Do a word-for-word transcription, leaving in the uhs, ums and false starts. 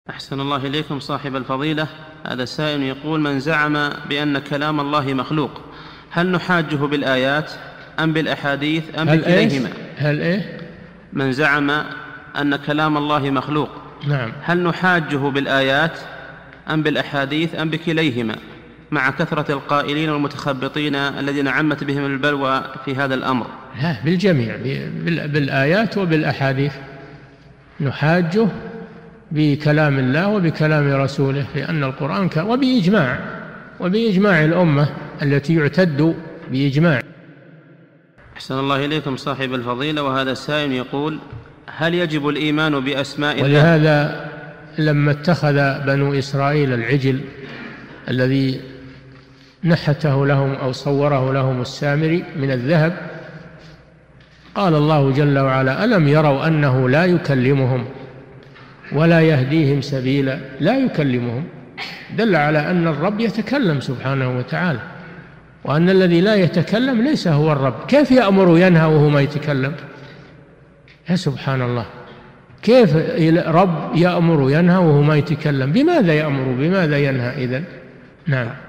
أحسن الله إليكم صاحب الفضيلة. هذا سائل يقول: من زعم بأن كلام الله مخلوق هل نحاجه بالآيات أم بالأحاديث أم هل بكليهما؟ إيه؟ هل إيه؟ من زعم أن كلام الله مخلوق نعم. هل نحاجه بالآيات أم بالأحاديث أم بكليهما، مع كثرة القائلين والمتخبطين الذين عمت بهم البلوى في هذا الأمر؟ لا، بالجميع، بالآيات وبالأحاديث نحاجه بكلام الله وبكلام رسوله، لأن القرآن ك... وبإجماع وبإجماع الأمة التي يعتد بإجماع. أحسن الله إليكم صاحب الفضيلة. وهذا سائل يقول: هل يجب الإيمان بأسماء الله؟ ولهذا لما اتخذ بنو إسرائيل العجل الذي نحته لهم أو صوره لهم السامري من الذهب، قال الله جل وعلا: ألم يروا أنه لا يكلمهم ولا يهديهم سبيلا؟ لا يكلمهم، دل على أن الرب يتكلم سبحانه وتعالى، وأن الذي لا يتكلم ليس هو الرب. كيف يأمر وينهى وهو ما يتكلم؟ يا سبحان الله، كيف رب يأمر وينهى وهو ما يتكلم؟ بماذا يأمر بماذا ينهى إذن؟ نعم.